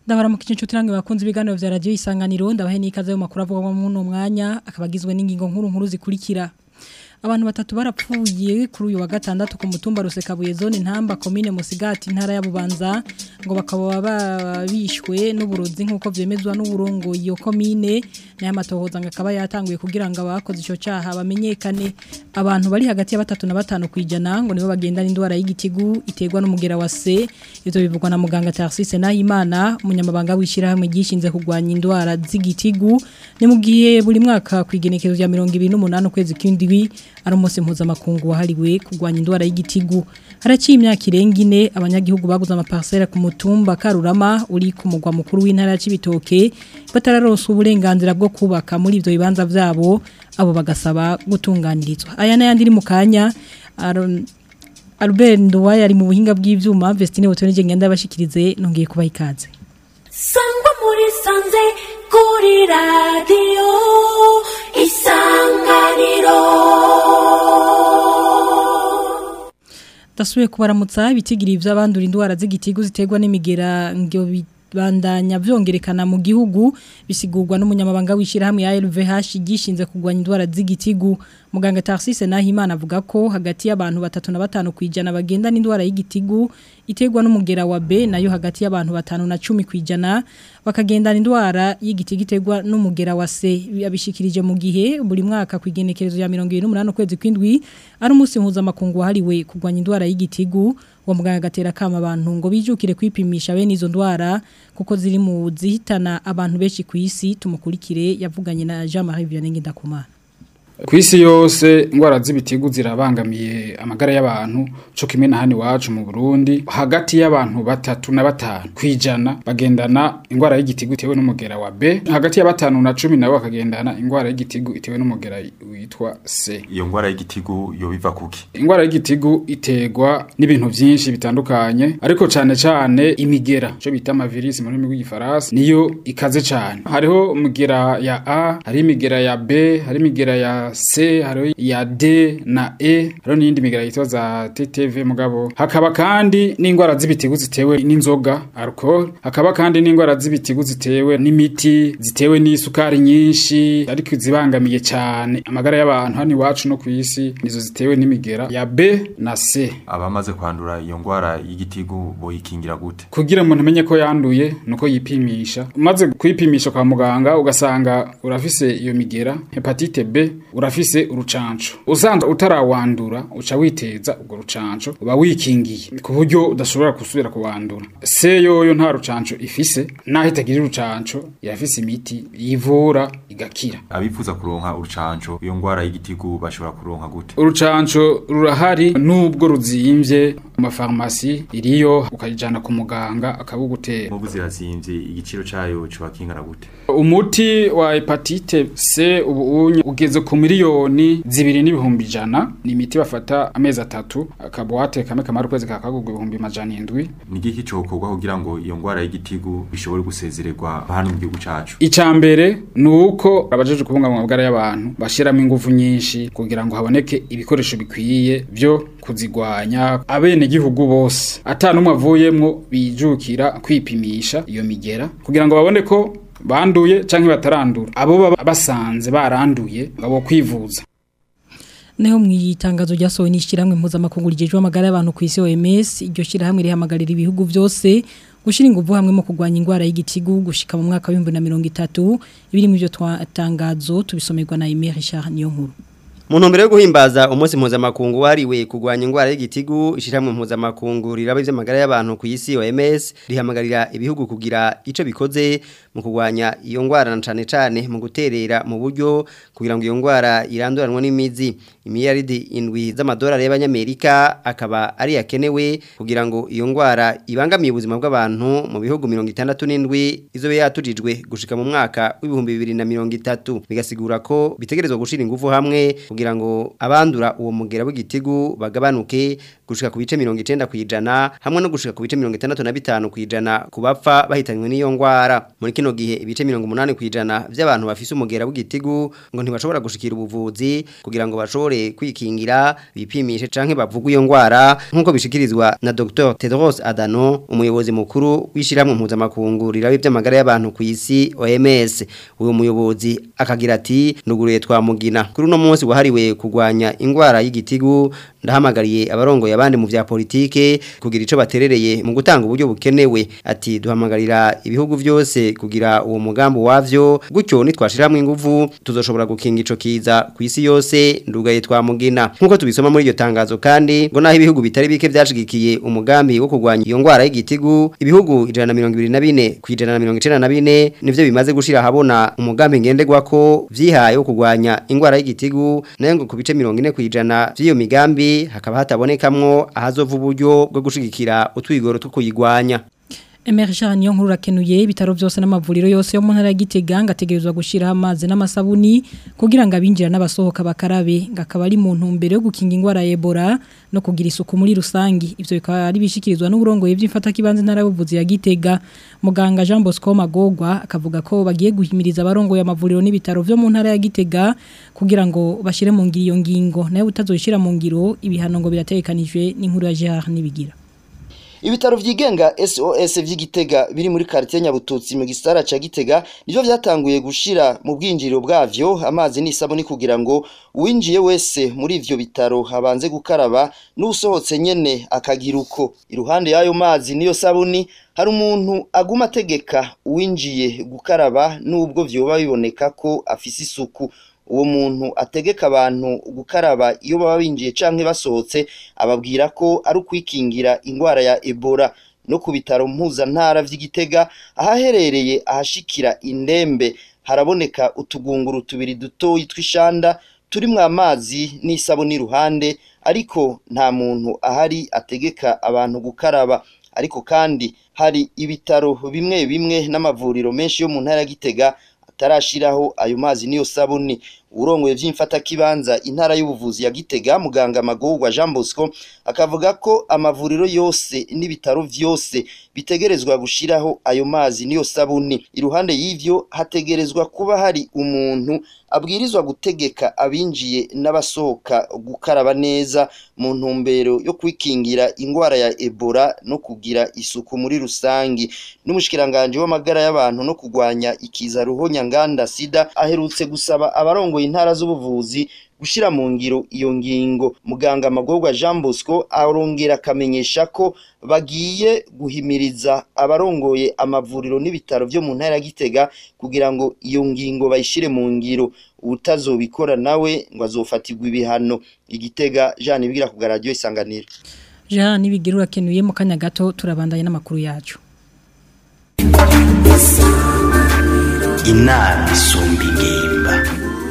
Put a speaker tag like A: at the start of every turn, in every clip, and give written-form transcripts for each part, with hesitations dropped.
A: Ndabara mu kicinco tirange bakunze ibiganiro vya radio Isanganiro ndabahe nikaze mu makuru avugwa mu no mwanya akabagizwe n'ingingo nkuru zikurikira. Abantu batatu barapfuye kuri uyu wa gatandatu ku mutumba Rusekabuye zone Ntamba commune Musigati ntara ya Bubanza ngo bakaba babishwe n'uburozi nkuko vyemezwa n'uburongo iyo commune naye amatohoza ngakaba yatanguye kugira ngo abakoze ico cyaha bamenyekane. Abantu bari hagati ya 3 na 5 kwijana ngo nibo bagendana indwara y'igitigu iterwa n'umugera wa C. Ivyo bivugwa na muganga Tarsise Nahimana umunyamabanga wishira hamwe gishinze kugwanya indwara z'igitigu ni mugiye buri mwaka kwigenekezo rya 2028 kwezi kw'indwi ari umunsi mpuzamakungu wahariwe kugwanya indwara y'igitigu. Haraciye imyaka irengine abanyagihugu baguze amaparcelle ku mutumba Karurama uri ku mugwa mukuru w'intara ya Cibitoke batararonsa uburenganzira bwo kubaka muri ivyo bibanza vyabo abo bagasaba gutunganirizwa. Aya n'ayandi iri mu kanya Albert Nduwaye ari mu buhinga bw'ivyuma Vestine Botonije ngenda bashikirize nongeye kubaha ikaze.
B: Sangwa muri sanze kuri radio Isanganiro.
A: Dasuye kubaramutsa bitigiri vy'abandura indwara z'igitigu ziterwa n'imigera ngyo bandanya vyongerekana mu gihugu bisigurwa n'umunyamabanga wishira hamwe ya LVH gishinze kugwanya indwara z'igitigu. Muganga Tarsise Nahimana avuga ko hagati y'abantu 3 na 5 kwijana bagenda n'indwara y'igitigu iterwa n'umugera wa B nayo hagati y'abantu 5 na 10 kwijana bakagenda n'indwara y'igitigu iterwa n'umugera wa C. Abishikirije mu gihe buri mwaka kwigenekerezo ya 2028 kwezi kw'indwi ari umunsi mpuzamakungu wahariwe kugwanya indwara y'igitigu. Wa muganga gatera kama abantu ngo bijukire kwipimisha bene izo ndwara kuko ziri mu zihitana abantu benshi ku isi. Tumukurikire yavuganye na Jean-Marie Vianney Ndakumana.
C: Kwisi yose ingwara z'ibitigu zirabangamiye amagara y'abantu cyo kimwe na hani wacu mu Burundi hagati y'abantu 3 na 5 kwijana bagendana ingwara y'igitigu itewe n'umugera wa B hagati ya 5 na 10 nabo bakagendana ingwara y'igitigu itewe n'umugera witwa C.
D: Iyo ngwara y'igitigu yo biva kuki?
C: Ingwara y'igitigu iterwa n'ibintu byinshi bitandukanye ariko cyane imigera cyo bita amavirus mu rurimi rw'igifaransa niyo ikaze cyane. Hariho umugera ya A, hari imigera ya B, hari imigera ya C, hariho ya D na E, hariho n'indi migera yitwa za TTV mugabo. Hakaba kandi n'ingwara z'ibitigu zitewe n'inzoga alcohol, hakaba kandi n'ingwara z'ibitigu zitewe n'imiti, zitewe n'isukari nyinshi ariko zibangamiye cyane amagara y'abantu hani wacu no kwisi nizo zitewe n'imigera ya B na C.
D: Abamaze kwandura iyo ngwara y'igitigu boyikingira gute?
C: Kugira umuntu amenye ko yanduye nuko yipimisha. Umaze kwipimisha kwa muganga ugasanga urafise iyo migera hepatite B urafise urucanco. Usanzwe utarawandura uca witeza ubwo rucanco uba wikingiye ku buryo udashobora kusubira kuwandura. Se yoyo nta rucanco ifise naho itagira urucanco yafise imiti yivura igakira.
D: Abifuza kuronka urucanco iyo ngwara y'igitigu bashobora kuronka gute?
C: Urucanco rurahari nubwo ruzimvye mu mafarmasi iriyo ukajana ku muganga akabugutera.
D: Mu buzirazimvye igiciro cayo cyo kingana gute?
C: Umuti wa hepatite C ubu ugeze ku miliyoni 2,100 ni imiti bafata amezi 3 akabuate kamwe kamara kwezi kakagugwa 700.
D: Ni giki cokorwa kugira ngo iyo ngwara y'igitigu bishobore gusezererwa hano mu gihugu cacu?
C: Icambere nuko abajeje kubunga mu magara y'abantu bashiramo ingufu nyinshi kugira ngo haboneke ibikoresho bikwiye byo kuzigwanya abene gihugu bose atanumwe avuyemwo bijukira kwipimisha iyo migera kugira ngo babone ko banduye canke batarandura abo baba basanze baranduye ngabo kwivuza.
A: Neho mwitangazo ryasohowe n'ishiramwe mpuzamakungu rijejwe amagara y'abantu ku isi OMS iryo shirahamwe rihamagarira ibihugu byose gushira ingufu hamwe mu kugwanya indwara y'igitigu gushika mu mwaka wa 2030 ibiri mu byo twatangazo tubisomerwa na Aimé Richard Niyonkuru.
E: Mu ntumbero yo guhimbaza umunsi mpuzamakungu wariwe kugwanya indwara y'igitigu ishiramwe mpuzamakungu riraba ivy'amagara y'abantu ku isi OMS rihamagarira ibihugu kugira ico bikoze mu kugwanya iyo ngwara na cane mu guterera mu buryo kugira ngo iyo ngwara iranduranwa n'imizi. Imiliyaridi 7 z'amadolari y'abanyamerika akaba ari yakenewe kugira ngo iyo ngwara ibangamiye ubuzima bw'abantu mu bihugu 67 izobe yatujijwe gushika mu mwaka wa 2030 bigasigura ko bitegerezwa gushira ingufu hamwe kugira ngo abandura uwo mugera w'igitigu bagabanuke gushika ku bice 90% hamwe no gushika ku bice 65% ku bapfa bahitanywe n'iyo ngwara muri kino gihe ibice 80% by'abantu bafise umugera w'igitigu ngo ntibashobora gushikira ubuvuzi kugira ngo bashobore kwikingira bipimishe canke bavugwe iyo ngwara nkuko bishikirizwa na Dr Tedros Adhanom umuyobozi mukuru w'ishiramwe mpuzamakungu rirabe by'amagara y'abantu ku isi OMS uwo muyobozi akagira ati nuguruye twamugina kuri uno munsi wahariwe kugwanya ingwara y'igitigu ndahamagariye abarongo yabandi mu vya politike kugira ico baterereye mu gutanga uburyo bukenewe ati duhamagarira ibihugu byose kugira uwo mugambo wavyo gutyo nitwashiramwe inguvu tuzoshobora gukinga ico kiza ku isi yose ndugaye twamugina nkuko tubisoma muri iryo tangazo kandi ngo naho ibihugu bitari bike byashigikiye umugambi wo kugwanya iyo ngwara y'igitigu ibihugu 124 ku 194 nivyo bimaze gushira habona umugambi ngendegwako vyihaye wo kugwanya ingwara y'igitigu nayo ngo ku bice 40% by'iyo migambi hakaba hatabonekamwo ahazova uburyo bwo gushigikira utwigoro two kuyigwanya.
A: Emerja niyo nkuru rakenuye ibitaro byose n'amavuriro yose yo mu ntara ya Gitega ngategerezwa gushira amazi n'amasabuni kugira ngo abinjira n'abasohoka bakarabe ngakaba ari mu ntumbero yo gukinga ingwara ya Ebola no kugira isuku muri rusangi ivyo bikaba ari bishikirizwa n'uburongoye by'imfata kibanze ntara y'ubuvuzi ya Gitega muganga Jean Bosco Magogwa akavuga ko bagiye guhimiriza abarongoye amavuriro n'ibitaro byo mu ntara ya Gitega kugira ngo bashire mu ngiro iyo ngingo nayo utazoshira mu ngiro ibihano ngo biratekanijwe n'inkuru ya Gerard Nibigira.
F: Ibitaro vyigenga SOS vy'Igitega biri muri quartier Nyabututsi mu gisara ca Gitega nivyo vyatanguye gushira mu bwinjiriro bwavyo amazi n'isabuni kugira ngo uwinjiye wese muri ivyo bitaro habanze gukaraba n'usohotse nyene akagira uko iruhande yayo mazi niyo sabuni hari umuntu aguma ategeka uwinjiye gukaraba nubwo vyoba biboneka ko afise isuku uwo muntu ategeka abantu gukaraba iyo baba binjiye canke basohotse ababwira ko ari ukwikingira ingwara ya Ebola no ku bitaro mpuzantara vy'Igitega ahaherereye ahashikira indembe haraboneka utugunguru tubiri dutoyi tw'ishanda turimwo amazi n'isabuni iruhande ariko nta muntu ahari ategeka abantu gukaraba ariko kandi hari ibitaro bimwe bimwe n'amavuriro menshi yo mu ntara ya Gitega tarashiraho ayo mazi niyo sabuni urongoye vy'imfata kibanza intara y'ubuvuzi ya Gitega muganga Magogwa Jean Bosco akavuga ko amavuriro yose n'ibitaro vyose bitegerezwa gushiraho ayo mazi niyo sabuni iruhande y'ivyo hategerezwa kuba hari umuntu abwirizwa gutegeka abinjiye n'abasohoka gukaraba neza mu ntumbero yo kwikingira ingwara ya Ebola no kugira isuku muri rusangi n'umushikiranganje w'amagara y'abantu no kugwanya ikiza ruhonya nganda sida aherutse gusaba abarongo intara z'ubuvuzi gushira mu ngiro iyo ngingo muganga Magogwa Jean Bosco arongera akamenyesha ko bagiye guhimiriza abarongoye amavuriro n'ibitaro byo mu ntara ya Gitega kugira ngo iyo ngingo bayishire mu ngiro utazobikora nawe ngo azofatirwa ibihano Igitega Jean Nibigira ku radio Isanganiro
A: Jean Nibigira urakenuye mu kanya gato turabandanya n'amakuru yacu
G: Inama isumba ingimba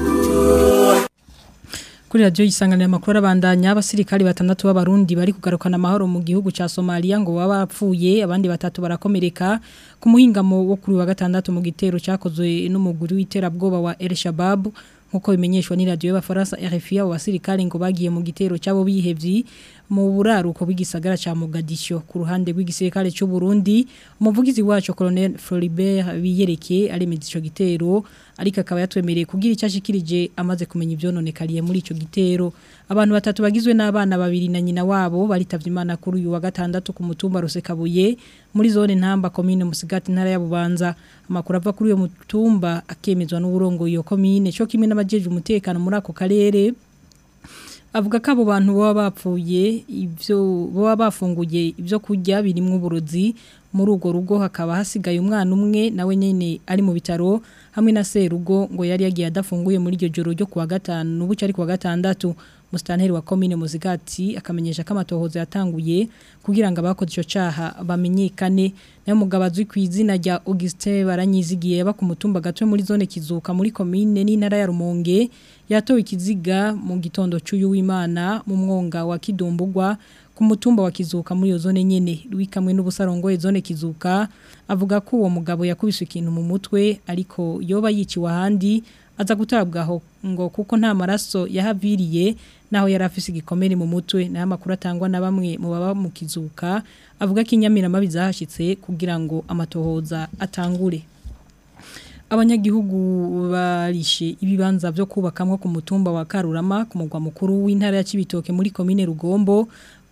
A: Kuri radio Isanganiro amakuru abandanya abasirikari 6 b'abarundi bari kugarukana amahoro mu gihugu ca Somalia ngo baba bapfuye abandi 3 barakomereka ku muhingamo wo kuri wa gatandatu mu gitero cyakozwe n'umuguru w'iterabwoba wa El Shabab nkuko bimenyeshwa ni radio y'abafaransa RFI abasirikari ngo bagiye mu gitero cyabo bihevyi mu buraruko bw'igisagara ca Mogadiscio ku ruhande rw'igisirikare cy'u Burundi umuvugizi wacu Colonel Floribert Biyereke aremeza ico gitero ariko akaba yatwemereye kugira icyashikirije amaze kumenya ivyononekariye muri ico gitero abantu 3 bagizwe n'abana 2 na nyina wabo baritavye Imana kuri uyu wa gatandatu ku mutumba Rusekabuye muri zone Ntamba commune Musigati ntara ya Bubanza amakuru ava kuri uyo mutumba akemezwa n'uburongo iyo commune cyo kimwe n'abajeje umutekano muri ako karere avuga ko abo bantu baba bapfuye ivyo baba bafunguye ivyo kurya birimwe uburozi muri ugo rugo hakaba hasigaye umwana umwe nawe nyene ari mu bitaro hamwe na serugo ngo yari yagiye adafunguye muri iryo joro ryo kuwa gatanu n'ubuce ari kuwa gatandatu Mustanteri wa commune Muzigati akamenyesha ko amatohoza yatanguye kugira ngo abakoze ico caha bamenyekane nayo mugabazi kw'izina rya Augustin Baranyizigiye ba ku mutumba gatwe muri zone Kizuka muri commune n'intara ya Rumonge yatowe ikiziga mu gitondo cy'uyu w'Imana mu mwonga wa Kidumbugwa ku mutumba wa Kizuka muri yo zone nyene wikamwe n'ubusarongoye zone Kizuka avuga ko uwo mugabo yakubise ikintu mu mutwe ariko yoba yiciwe ahandi aza gutabwaho ngo kuko nta maraso yahaviriye naho yari afise igikomere mu mutwe naho amakuru atangwa na bamwe mu baba mu kizuka avuga ko inyamirama bizahashitse kugira ngo amatohoza atangure. Abanyagihugu barishe ibibanza byo kubakamwe ku mutumba wa Karurama ku mugwa mukuru w'intara ya Cibitoke muri commune Rugombo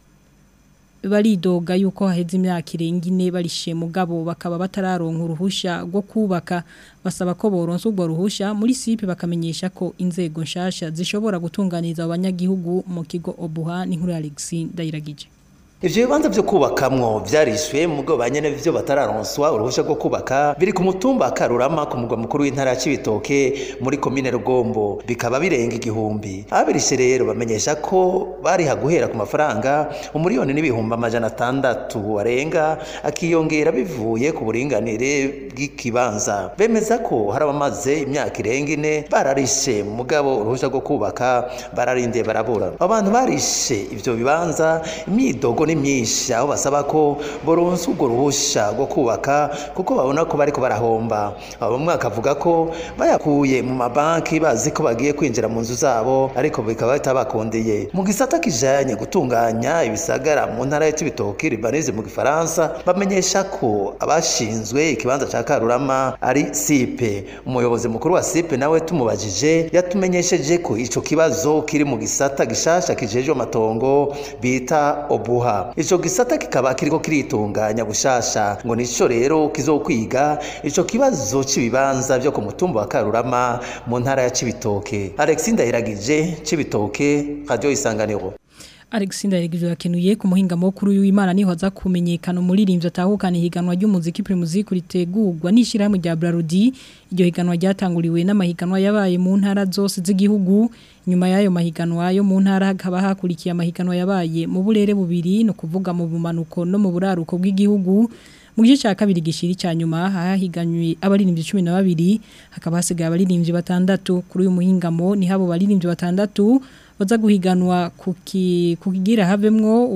A: baridoga yuko haheze imyaka irengine barishe mugabo bakaba batararonka uruhusha rwo kubaka basaba ko boronsa ubwo ruhusha muri sipe bakamenyesha ko inzego nshasha zishobora gutunganiza abanyagihugu mu kigo Obuha n'inkuru ya Alexis Ndayiragije.
H: Ivyo bibanza byo kubakamwo vyarishwe mugo banyene byo batararonswa uruhusha rwo kubaka biri ku mutumba Karurama ku mugwa mukuru w'intara ya Cibitoke muri commune Rugombo bikaba birenga igihumbi. Abirishe rero bamenyesha ko bari haguhera ku mafaranga umuriyoni n'ibihumbi amajana 600 warenga akiyongera bivuye ku buringanire bw'ikibanza. Bemeza ko hari abamaze imyaka irengine bararishe mugabo uruhusha rwo kubaka bararinde barabura. Abantu barishe ivyo bibanza imyidogo ni myinshi aho basaba ko boronsa ubwo ruhusha rwo kubaka kuko babona ko bariko barahomba. Abo mwaka avuga ko bayakuye mu mabanki bazi ko bagiye kwinjira mu nzu zabo ariko bikaba bitabakondeye. Mu gisata kijanye gutunganya ibisagara mu ntara ya Cibitoke Libanize mu Gifaransa bamenyesha ko abashinzwe ikibanza ca Karurama ari sipe. Umuyobozi mukuru wa sipe nawe tumubajije yatumenyesheje ko ico kibazo kiri mu gisata gishasha kijeje amatongo bita Obuha. Ico gisata kikaba kiriko kiritunganya bushasha ngo nico rero kizokwiga ico kibazo cibibanza byo ku mutumba wa Karurama mu ntara ya Cibitoke. Alexis Ndayiragije, Cibitoke, Radio Isanganiro.
A: Alexis Ndayiragije yakenuye ku muhinga mukuru w'Imana niho aza kumenyekana umuririmbyi atahukana higanwa ry'umuziki Primusic ritegurwa n'ishiramwe rya Brarudi. Iryo higanwa ryatanguriwe n'amahiganwa yabaye mu ntara zose z'igihugu. Nyuma yayo mahiganwa yo mu ntara hakaba hakurikiye amahiganwa yabaye mu burere bubiri no kuvuga mu bumanuko no mu buraruko bw'igihugu. Mu gice cya kabiri gishiri cya nyuma hahiganywe abaririmbyi 12 hakaba hasigaye abaririmbyi 6 kuri uyu muhingamo ni habo baririmbyi 6 baza guhiganwa kukigira havemwo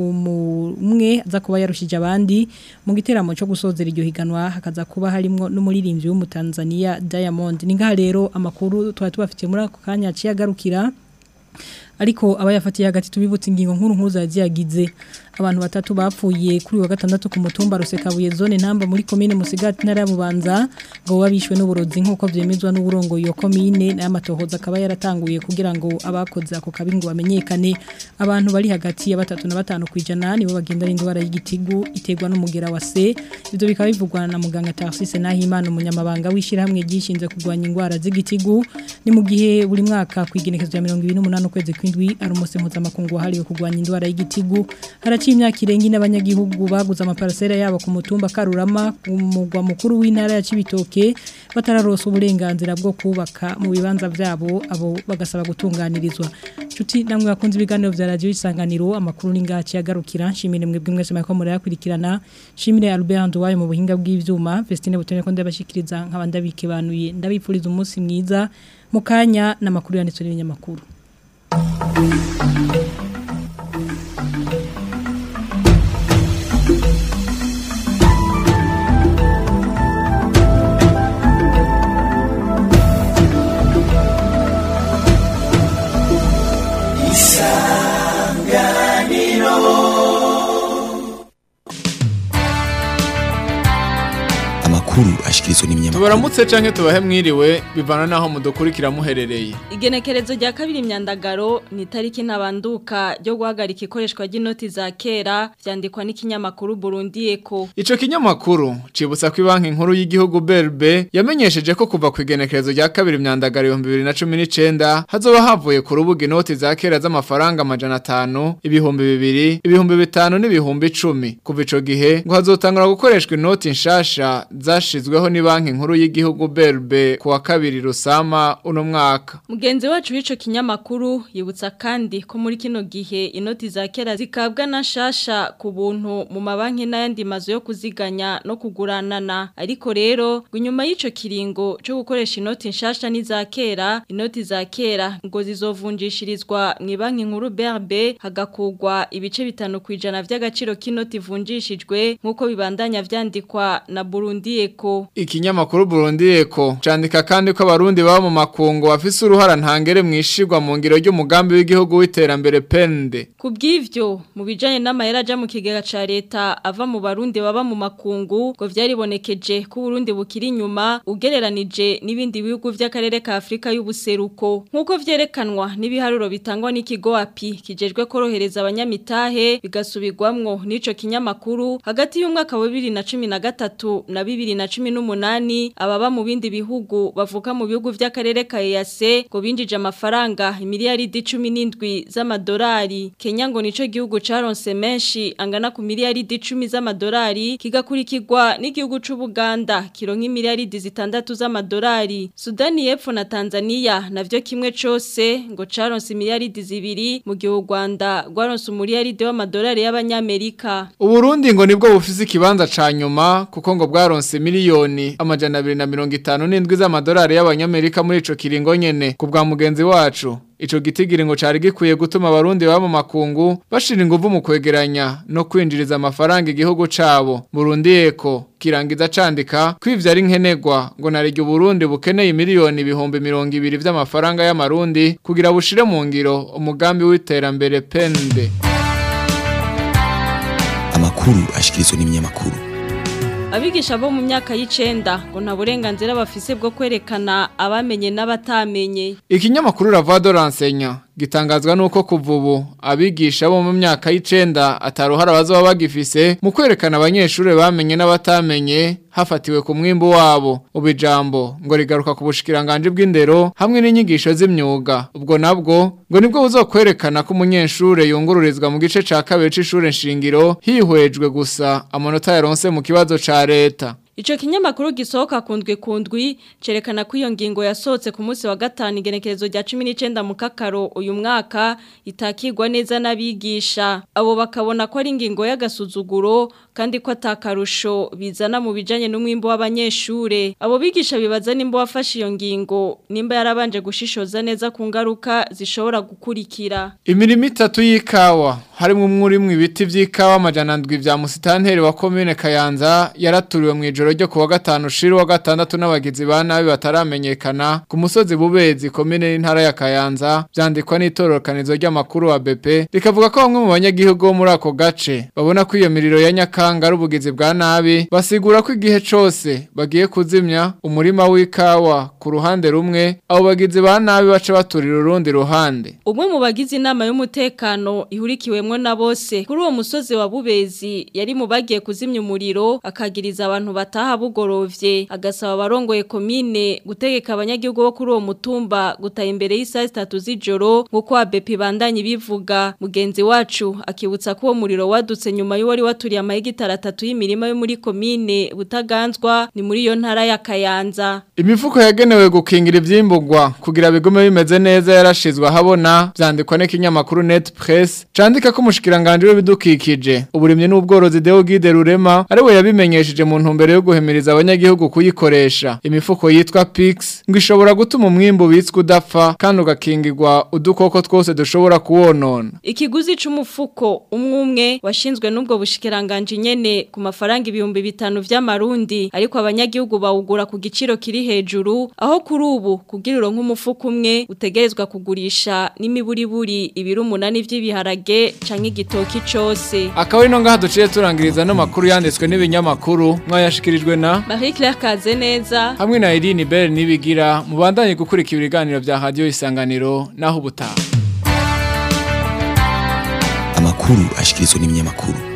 A: umwe aza kuba yarushije abandi mu giteramo cyo gusozera iryo higanwa hakaza kuba harimwo n'umuririmbyi w'umutanzania Diamond. Ninga rero amakuru twabafitiye muri ako kanya ciyagarukira ariko abayafatiye hagati tubibutse ingingo nkuru zagize abantu 3 bapfuye kuri wa gatandatu ku mutumba Rusekabuye zone Ntamba muri commune Musigati ntara ya Bubanza ngo babishwe n'uburozi nkuko vyemezwa n'uburongo iyo commune n'amatohoza akaba yaratanguye kugira ngo abakoze ako kabingo bamenyekane. Abantu bari hagati ya 3 na 5 kwijana nibo bagendana indwara y'igitigu itegwa n'umugera wa C. Ivyo bikaba bivugwa na muganga Tarsise Nahimana umunyamabanga w'ishiramwe gishinze kugwanya indwara z'igitigu. Ni mu gihe buri mwaka kwigenekezo ya 28 kwezi kw'indwi ari umunsi mpuzamakungu wahariwe kugwanya indwara y'igitigu. Imyaka irengi n'abanyagihugu baguze amaparasera yabo ku mutumba Karurama umugwa mukuru w'intara ya Cibitoke batararosa uburenganzira bwo kubaka mu bibanza byabo abo bagasaba gutunganirizwa. Cuti namwe bakunze ibiganiro vya Radio Isanganiro amakuru ningaci yagarukira nshimire mwebwe mwese mwako muri yakurikirana nshimire Albert Nduwaye mu buhinga bw'ivyuma Vestine Butone ko ndabashikiriza nk'abandabikibanuye ndabipfuriza umunsi mwiza mukanya n'amakuru yanditswe n'ibinyamakuru.
I: Ashikirizwa n'imyama.
J: Tubaramutse canke tubahe mwiriwe bivana naho mudukurikira muherereye.
K: Igenekerezo rya kabiri imyandagaro ni tariki ntabanduka ryo guhagarika ikoreshwa ry'inoti za kera vyandikwa n'ikinyamakuru Burundi Eco.
J: Ico kinyamakuru cibutsa ko banki nkuru y'igihugu BRB yamenyesheje ko kuva ku igenekerezo rya kabiri imyandagaro 2019 hazoba havuye ku rubuga inoti za kera z'amafaranga 500, ibihumbi 2, ibihumbi 5 n'ibihumbi 10. Kuva ico gihe ngo hazotangura gukoreshwa inoti nshasha zashizweho ni banki nkuru y'igihugu BRB kuwa kabiri Rusama uno mwaka.
K: Mugenzi wacu w'ico kinyamakuru yibutsa kandi ko muri kino gihe inoti za kera zikabwa na shasha ku buntu mu mabanki n'ayandi mazu yo kuziganya no kuguranana. Ariko rero nyuma y'ico kiringo cyo gukoresha inoti nshasha n'iza kera, inoti za kera ngo zizovunjishirizwa mu banki nkuru BRB hagakugwa ibice 5% vy'agaciro k'inoti vunjishijwe nkuko bibandanya vyandikwa na Burundi Eko.
J: Ikinyamakuru Burundi Eko candika kandi ko abarundi baba mu makungu bafise uruhara ntangere mwishirwa mu ngiro ry'umugambi w'igihugu w'iterambere pende.
K: Kubw'ivyo mu bijanye n'amahera aja mu kigega ca leta ava mu barundi baba mu makungu ngo vyaribonekeje ko Burundi bukiri inyuma ugereranije n'ibindi bihugu vy'akarere ka Afrika y'ubuseruko nkuko vyerekanwa n'ibiharuro bitangwa n'ikigo API kijejwe korohereza abanyamitahe bigasubirwamwo n'ico kinyamakuru hagati y'umwaka wa 2013 na 2018 ababa mu bindi bihugu bavuka mu bihugu vy'akarere ka EAC ngo binjije amafaranga miliyaridi 17 z'amadolari. Kenya ngo nico gihugu caronse menshi angana ku miliyaridi 10 z'amadolari kigakurikirwa n'igihugu c'u Buganda kironka miliyaridi 6 z'amadolari. Sudani y'Epfo na Tanzania navyo kimwe cose ngo caronse miliyaridi 2 mu gihe u Rwanda rwaronse miliyaridi w'amadolari y'abanyamerika.
J: Uburundi ngo nibwo bufise ikibanza ca nyuma kuko ngo bwaronse miliyoni amajana 257 z'amadolari y'abanyamerika muri ico kiringo nyene ku bwa mugenzi wacu. Ico gitigiri ngo cari gikwiye gutuma abarundi baba mu makungu bashira inguvu mu kwegeranya no kwinjiriza amafaranga igihugu cabo. Burundi Eko kirangiza candika kwivya ari nkenegwa ngo narige Burundi bukeneye miliyoni 200 vy'amafaranga y'amarundi kugira bushire mu ngiro umugambi w'iterambere pende.
G: Amakuru ashikirizwa n'imyamakuru.
K: Abigisha bo mu myaka y'icenda ngo nta burenganzira bafise bwo kwerekana abamenye n'abatamenye.
J: Ikinyamakuru Ravado Ransenya gitangazwa nuko kuva ubu abigisha bo mu myaka y'icenda ataruhara bazoba bagifise mu kwerekana abanyeshure bamenye n'abatamenye hafatiwe ku mwimbo wabo. Ubijambo ngo rigaruka ku bushikiranganje bw'indero hamwe n'inyigisho z'imyuga. Ubwo nabwo ngo nibwo buzokwerekana ko umunyeshure yungururizwa mu gice ca kabiri c'ishure nshingiro hihwejwe gusa amanota yaronse mu kibazo ca leta.
K: Ico kinyamakuru gisohoka kundwi cerekana ko iyo ngingo yasohotse ku munsi wa gatanu igenekerezo rya 19 mu kakaro uyu mwaka itakirwa neza n'abigisha. Abo bakabona ko ari ingingo y'agasuzuguro kandi ko atakarusho bizana mu bijanye n'umwimbo w'abanyeshure. Abo bigisha bibaza nimba wafashe iyo ngingo nimba yarabanje gushishoza neza ku ngaruka zishobora gukurikira.
J: Imirimo 3 y'ikawa harimo umwurimwe ibiti vy'ikawa amajana 7 vya musitanteri wa commune Kayanza yaraturiwe mu ijoro ryo kuwa gatanu shiri wa gatandatu n'abagizi ba nabi bataramenyekana ku musozi Bubezi commune n'intara ya Kayanza. Vyandikwa n'itororokanizo ry'amakuru wa BP rikavuga ko bamwe mu banyagihugu bo muri ako gace babona ko iyo miriro ya Nyakanga ari ubugizi bwa nabi, basigura ko igihe cose bagiye kuzimya umurima w'ikawa ku ruhande rumwe abo bagizi ba nabi baca baturira urundi ruhande.
K: Umwe mu bagizi inama y'umutekano ihurikiwemwo na bose kuri uwo musozi wa Bubezi yari mu bagiye kuzimya umuriro akagiriza abantu bataha bugorovye, agasaba abarongoye komine gutegeka abanyagihugu bo kuri uwo mutumba gutaha imbere y'isaha 3 z'ijoro nkuko ABP bandanye bivuga. Mugenzi wacu akibutsa ko uwo muriro wadutse nyuma y'uwari waturiye amahegitara 3 y'imirima yo muri komine Butaganzwa ni muri iyo ntara ya Kayanza.
J: Imifuko yagenewe gukingira ivyimburwa kugira bigume bimeze neza yarashizwe ahabona. Vyandikwa n'ikinyamakuru Net Press candika ko umushikiranganje w'ibidukikije uburimye n'ubworozi Deogide Rurema ari we yabimenyesheje mu ntumbero yo guhemiriza abanyagihugu kuyikoresha. Imifuko yitwa Pix ngo ishobora gutuma umwimbo bitswe udapfa kandi ugakingirwa udukoko twose dushobora kuwonona.
K: Ikiguzi c'umufuko umwe washinzwe n'ubwo bushikiranganje nyene ku mafaranga 5,000 vy'amarundi, ariko abanyagihugu bawugura ku giciro kiri hejuru, aho kuri ubu kugiriro nk'umufuko umwe utegerezwa kugurisha n'imiburiburi 8 vy'ibiharage canke igitoki cose.
J: Akaba no ngaha duciye turangiriza no makuru yanditswe n'ibinyamakuru mwayashikirijwe na
K: Marie Claire Kazeneza
J: hamwe na Irene Bell nibigira mubandanye gukurikira ibiganiro vya Radio Isanganiro naho ubutaha.
G: Amakuru ashikirizwa n'ibinyamakuru.